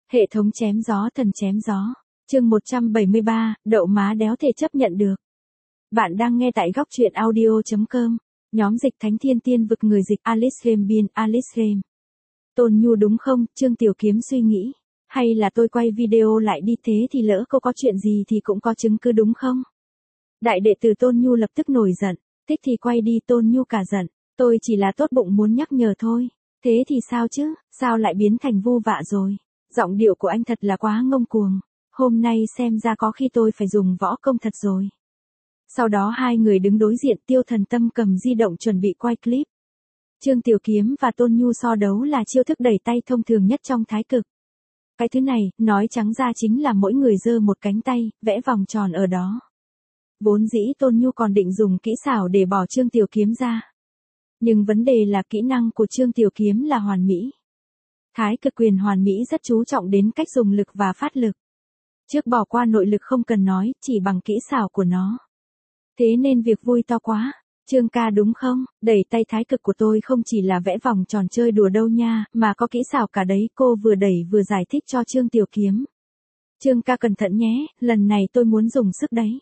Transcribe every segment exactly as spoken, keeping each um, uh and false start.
Hệ thống chém gió thần chém gió. Chương một trăm bảy mươi ba, đậu má đéo thể chấp nhận được. Bạn đang nghe tại góc truyện audio chấm com. Nhóm dịch Thánh Thiên Tiên vực người dịch Alice Game biên Alice Game. Tôn Nhu đúng không? Trương Tiểu Kiếm suy nghĩ. Hay là tôi quay video lại đi, thế thì lỡ cô có chuyện gì thì cũng có chứng cứ đúng không? Đại đệ tử Tôn Nhu lập tức nổi giận. Thích thì quay đi. Tôn Nhu cả giận. Tôi chỉ là tốt bụng muốn nhắc nhở thôi. Thế thì sao chứ? Sao lại biến thành vu vạ rồi? Giọng điệu của anh thật là quá ngông cuồng. Hôm nay xem ra có khi tôi phải dùng võ công thật rồi. Sau đó hai người đứng đối diện, Tiêu Thần Tâm cầm di động chuẩn bị quay clip. Trương Tiểu Kiếm và Tôn Nhu so đấu là chiêu thức đẩy tay thông thường nhất trong thái cực. Cái thứ này, nói trắng ra chính là mỗi người giơ một cánh tay, vẽ vòng tròn ở đó. Vốn dĩ Tôn Nhu còn định dùng kỹ xảo để bỏ Trương Tiểu Kiếm ra. Nhưng vấn đề là kỹ năng của Trương Tiểu Kiếm là hoàn mỹ. Thái cực quyền hoàn mỹ rất chú trọng đến cách dùng lực và phát lực. Trước bỏ qua nội lực không cần nói, chỉ bằng kỹ xảo của nó. Thế nên việc vui to quá. Trương ca đúng không? Đẩy tay thái cực của tôi không chỉ là vẽ vòng tròn chơi đùa đâu nha, mà có kỹ xảo cả đấy. Cô vừa đẩy vừa giải thích cho Trương Tiểu Kiếm. Trương ca cẩn thận nhé, lần này tôi muốn dùng sức đấy.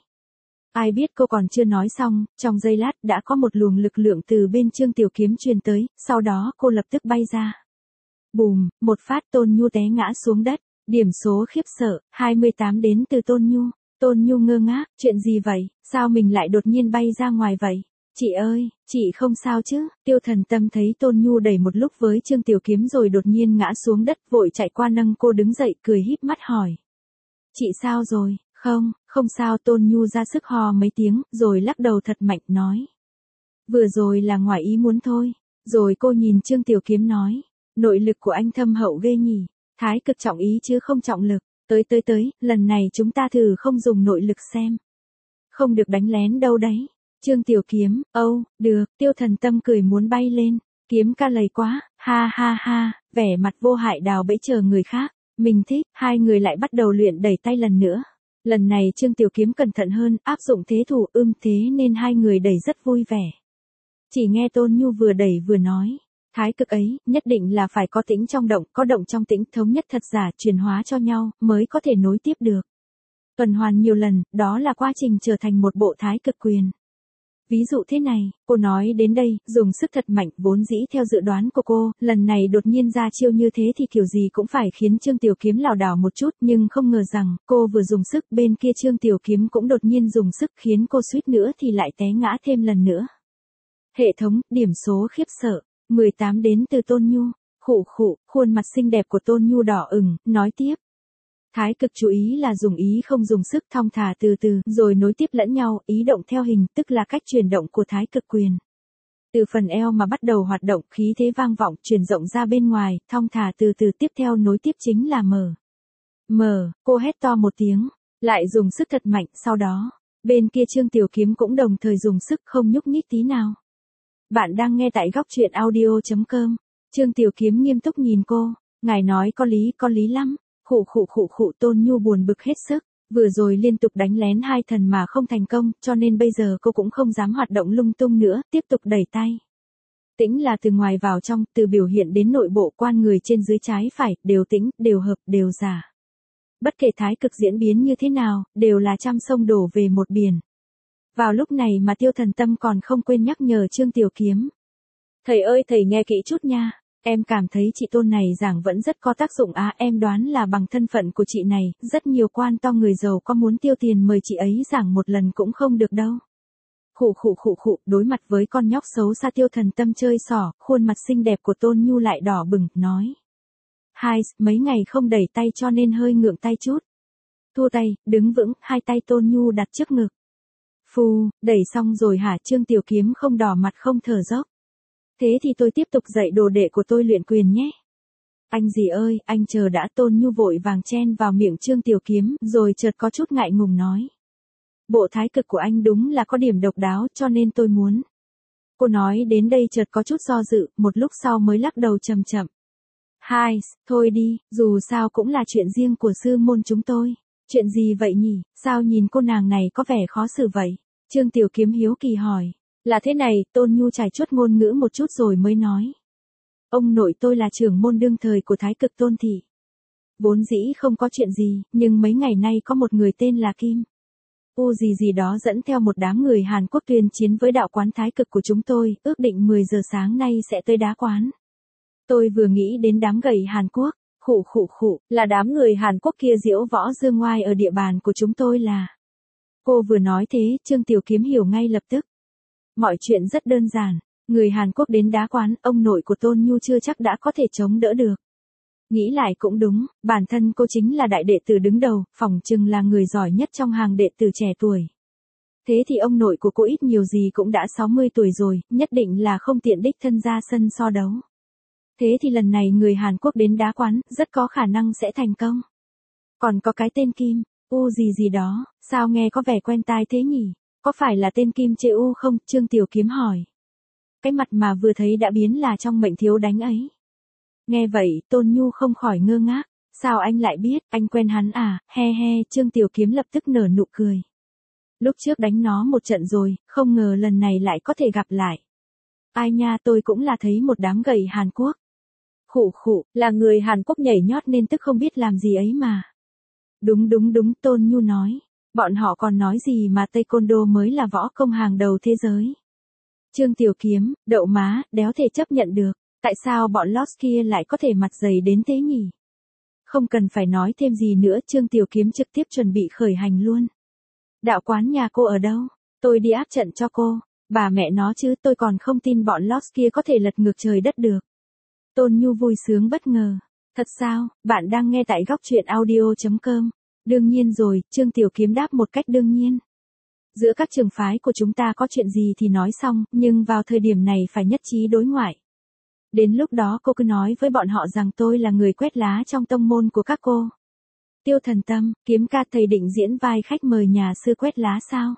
Ai biết cô còn chưa nói xong, trong giây lát đã có một luồng lực lượng từ bên Trương Tiểu Kiếm truyền tới, sau đó cô lập tức bay ra. Bùm, một phát Tôn Nhu té ngã xuống đất. Điểm số khiếp sợ, hai mươi tám đến từ Tôn Nhu. Tôn Nhu ngơ ngác, chuyện gì vậy, sao mình lại đột nhiên bay ra ngoài vậy? Chị ơi, chị không sao chứ? Tiêu Thần Tâm thấy Tôn Nhu đẩy một lúc với Trương Tiểu Kiếm rồi đột nhiên ngã xuống đất, vội chạy qua nâng cô đứng dậy, cười híp mắt hỏi. Chị sao rồi? Không, không sao. Tôn Nhu ra sức ho mấy tiếng, rồi lắc đầu thật mạnh nói. Vừa rồi là ngoài ý muốn thôi. Rồi cô nhìn Trương Tiểu Kiếm nói. Nội lực của anh thâm hậu ghê nhỉ. Thái cực trọng ý chứ không trọng lực. Tới tới tới, lần này chúng ta thử không dùng nội lực xem. Không được đánh lén đâu đấy. Trương Tiểu Kiếm, âu, oh, được. Tiêu Thần Tâm cười muốn bay lên. Kiếm ca lầy quá, ha ha ha, vẻ mặt vô hại đào bẫy chờ người khác. Mình thích. Hai người lại bắt đầu luyện đẩy tay lần nữa. Lần này Trương Tiểu Kiếm cẩn thận hơn, áp dụng thế thủ ưm thế nên hai người đẩy rất vui vẻ. Chỉ nghe Tôn Nhu vừa đẩy vừa nói. Thái cực ấy, nhất định là phải có tĩnh trong động, có động trong tĩnh, thống nhất thật giả, chuyển hóa cho nhau, mới có thể nối tiếp được. Tuần hoàn nhiều lần, đó là quá trình trở thành một bộ thái cực quyền. Ví dụ thế này, cô nói đến đây, dùng sức thật mạnh, vốn dĩ theo dự đoán của cô, lần này đột nhiên ra chiêu như thế thì kiểu gì cũng phải khiến Trương Tiểu Kiếm lảo đảo một chút, nhưng không ngờ rằng, cô vừa dùng sức, bên kia Trương Tiểu Kiếm cũng đột nhiên dùng sức khiến cô suýt nữa thì lại té ngã thêm lần nữa. Hệ thống, điểm số khiếp sợ. mười tám đến từ Tôn Nhu. Khụ khụ, khuôn mặt xinh đẹp của Tôn Nhu đỏ ửng, nói tiếp. Thái cực chú ý là dùng ý không dùng sức, thong thả từ từ, rồi nối tiếp lẫn nhau, ý động theo hình, tức là cách chuyển động của thái cực quyền. Từ phần eo mà bắt đầu hoạt động, khí thế vang vọng, truyền rộng ra bên ngoài, thong thả từ từ, tiếp theo nối tiếp chính là mở. Mở, cô hét to một tiếng, lại dùng sức thật mạnh, sau đó, bên kia Trương Tiểu Kiếm cũng đồng thời dùng sức, không nhúc nhích tí nào. Bạn đang nghe tại góc truyện audio chấm com. Trương Tiểu Kiếm nghiêm túc nhìn cô. Ngài nói có lý, có lý lắm. Khụ khụ khụ khụ. Tôn Nhu buồn bực hết sức. Vừa rồi liên tục đánh lén hai thần mà không thành công, cho nên bây giờ cô cũng không dám hoạt động lung tung nữa, tiếp tục đẩy tay. Tĩnh là từ ngoài vào trong, từ biểu hiện đến nội bộ, quan người trên dưới trái phải, đều tĩnh, đều hợp, đều giả. Bất kể thái cực diễn biến như thế nào, đều là trăm sông đổ về một biển. Vào lúc này mà Tiêu Thần Tâm còn không quên nhắc nhở Trương Tiểu Kiếm. Thầy ơi, thầy nghe kỹ chút nha. Em cảm thấy chị Tôn này giảng vẫn rất có tác dụng á. À, em đoán là bằng thân phận của chị này, rất nhiều quan to người giàu có muốn tiêu tiền mời chị ấy giảng một lần cũng không được đâu. Khụ khụ khụ khụ. Đối mặt với con nhóc xấu xa Tiêu Thần Tâm chơi xỏ, khuôn mặt xinh đẹp của Tôn Nhu lại đỏ bừng, nói. Hai, mấy ngày không đẩy tay cho nên hơi ngượng tay chút. Thua tay, đứng vững, hai tay Tôn Nhu đặt trước ngực. Phù, đẩy xong rồi hả? Trương Tiểu Kiếm không đỏ mặt không thở dốc. Thế thì tôi tiếp tục dạy đồ đệ của tôi luyện quyền nhé. Anh gì ơi, anh chờ đã. Tôn Nhu vội vàng chen vào miệng Trương Tiểu Kiếm, rồi chợt có chút ngại ngùng nói. Bộ thái cực của anh đúng là có điểm độc đáo, cho nên tôi muốn. Cô nói đến đây chợt có chút do dự, một lúc sau mới lắc đầu chậm chậm. Hai, thôi đi, dù sao cũng là chuyện riêng của sư môn chúng tôi. Chuyện gì vậy nhỉ, sao nhìn cô nàng này có vẻ khó xử vậy? Trương Tiểu Kiếm hiếu kỳ hỏi. Là thế này, Tôn Nhu trải chuốt ngôn ngữ một chút rồi mới nói. Ông nội tôi là trưởng môn đương thời của thái cực Tôn thị. Vốn dĩ không có chuyện gì, nhưng mấy ngày nay có một người tên là Kim U gì gì đó dẫn theo một đám người Hàn Quốc tuyên chiến với đạo quán thái cực của chúng tôi, ước định mười giờ sáng nay sẽ tới đá quán. Tôi vừa nghĩ đến đám gầy Hàn Quốc, khụ khụ khụ, là đám người Hàn Quốc kia diễu võ dương ngoai ở địa bàn của chúng tôi là. Cô vừa nói thế, Trương Tiểu Kiếm hiểu ngay lập tức. Mọi chuyện rất đơn giản, người Hàn Quốc đến đá quán, ông nội của Tôn Nhu chưa chắc đã có thể chống đỡ được. Nghĩ lại cũng đúng, bản thân cô chính là đại đệ tử đứng đầu, phỏng chừng là người giỏi nhất trong hàng đệ tử trẻ tuổi. Thế thì ông nội của cô ít nhiều gì cũng đã sáu mươi tuổi rồi, nhất định là không tiện đích thân ra sân so đấu. Thế thì lần này người Hàn Quốc đến đá quán, rất có khả năng sẽ thành công. Còn có cái tên Kim U gì gì đó, sao nghe có vẻ quen tai thế nhỉ? Có phải là tên Kim Chê U không? Trương Tiểu Kiếm hỏi. Cái mặt mà vừa thấy đã biến là trong mệnh thiếu đánh ấy. Nghe vậy, Tôn Nhu không khỏi ngơ ngác. Sao anh lại biết, anh quen hắn à, he he, Trương Tiểu Kiếm lập tức nở nụ cười. Lúc trước đánh nó một trận rồi, không ngờ lần này lại có thể gặp lại. Ai nha, tôi cũng là thấy một đám gầy Hàn Quốc. Khụ khụ, là người Hàn Quốc nhảy nhót nên tức không biết làm gì ấy mà. Đúng đúng đúng, Tôn Nhu nói. Bọn họ còn nói gì mà Taekwondo mới là võ công hàng đầu thế giới. Trương Tiểu Kiếm, đậu má, đéo thể chấp nhận được. Tại sao bọn Lost kia lại có thể mặt dày đến thế nhỉ? Không cần phải nói thêm gì nữa, Trương Tiểu Kiếm trực tiếp chuẩn bị khởi hành luôn. Đạo quán nhà cô ở đâu? Tôi đi áp trận cho cô. Bà mẹ nó chứ, tôi còn không tin bọn Lost kia có thể lật ngược trời đất được. Tôn Nhu vui sướng bất ngờ. Thật sao, bạn đang nghe tại góc truyện audio chấm com. Đương nhiên rồi, Trương Tiểu Kiếm đáp một cách đương nhiên. Giữa các trường phái của chúng ta có chuyện gì thì nói xong, nhưng vào thời điểm này phải nhất trí đối ngoại. Đến lúc đó cô cứ nói với bọn họ rằng tôi là người quét lá trong tông môn của các cô. Tiêu Thần Tâm, Kiếm ca thầy định diễn vai khách mời nhà sư quét lá sao?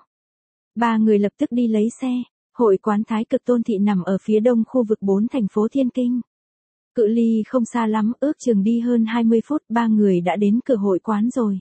Ba người lập tức đi lấy xe. Hội quán Thái Cực Tôn Thị nằm ở phía đông khu vực bốn thành phố Thiên Kinh. Cự ly không xa lắm, ước chừng đi hơn hai mươi phút, ba người đã đến cửa hội quán rồi.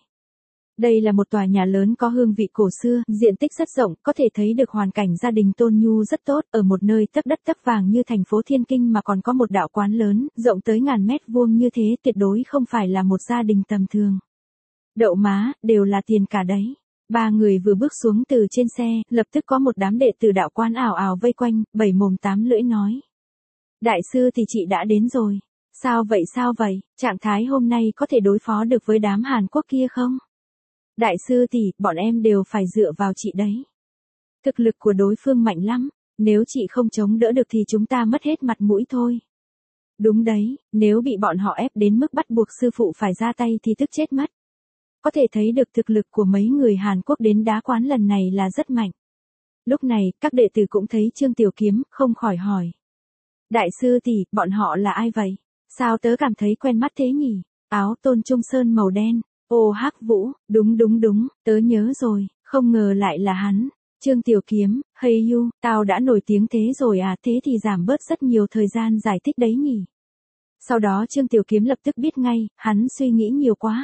Đây là một tòa nhà lớn có hương vị cổ xưa, diện tích rất rộng, có thể thấy được hoàn cảnh gia đình Tôn Nhu rất tốt, ở một nơi tấc đất tấc vàng như thành phố Thiên Kinh mà còn có một đạo quán lớn, rộng tới ngàn mét vuông như thế, tuyệt đối không phải là một gia đình tầm thường. Đậu má, đều là tiền cả đấy. Ba người vừa bước xuống từ trên xe, lập tức có một đám đệ tử đạo quán ảo ảo vây quanh, bảy mồm tám lưỡi nói. Đại sư thì chị đã đến rồi. Sao vậy sao vậy, trạng thái hôm nay có thể đối phó được với đám Hàn Quốc kia không? Đại sư tỷ, bọn em đều phải dựa vào chị đấy. Thực lực của đối phương mạnh lắm, nếu chị không chống đỡ được thì chúng ta mất hết mặt mũi thôi. Đúng đấy, nếu bị bọn họ ép đến mức bắt buộc sư phụ phải ra tay thì tức chết mất. Có thể thấy được thực lực của mấy người Hàn Quốc đến đá quán lần này là rất mạnh. Lúc này, các đệ tử cũng thấy Trương Tiểu Kiếm, không khỏi hỏi. Đại sư tỷ, bọn họ là ai vậy? Sao tớ cảm thấy quen mắt thế nhỉ? Áo Tôn Trung Sơn màu đen. Ô Hắc Vũ, đúng đúng đúng, tớ nhớ rồi, không ngờ lại là hắn. Trương Tiểu Kiếm, hey you, tao đã nổi tiếng thế rồi à, thế thì giảm bớt rất nhiều thời gian giải thích đấy nhỉ. Sau đó Trương Tiểu Kiếm lập tức biết ngay, hắn suy nghĩ nhiều quá.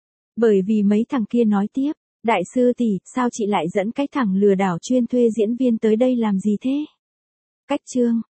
Bởi vì mấy thằng kia nói tiếp, đại sư tỷ, sao chị lại dẫn cái thằng lừa đảo chuyên thuê diễn viên tới đây làm gì thế? Cách Trương,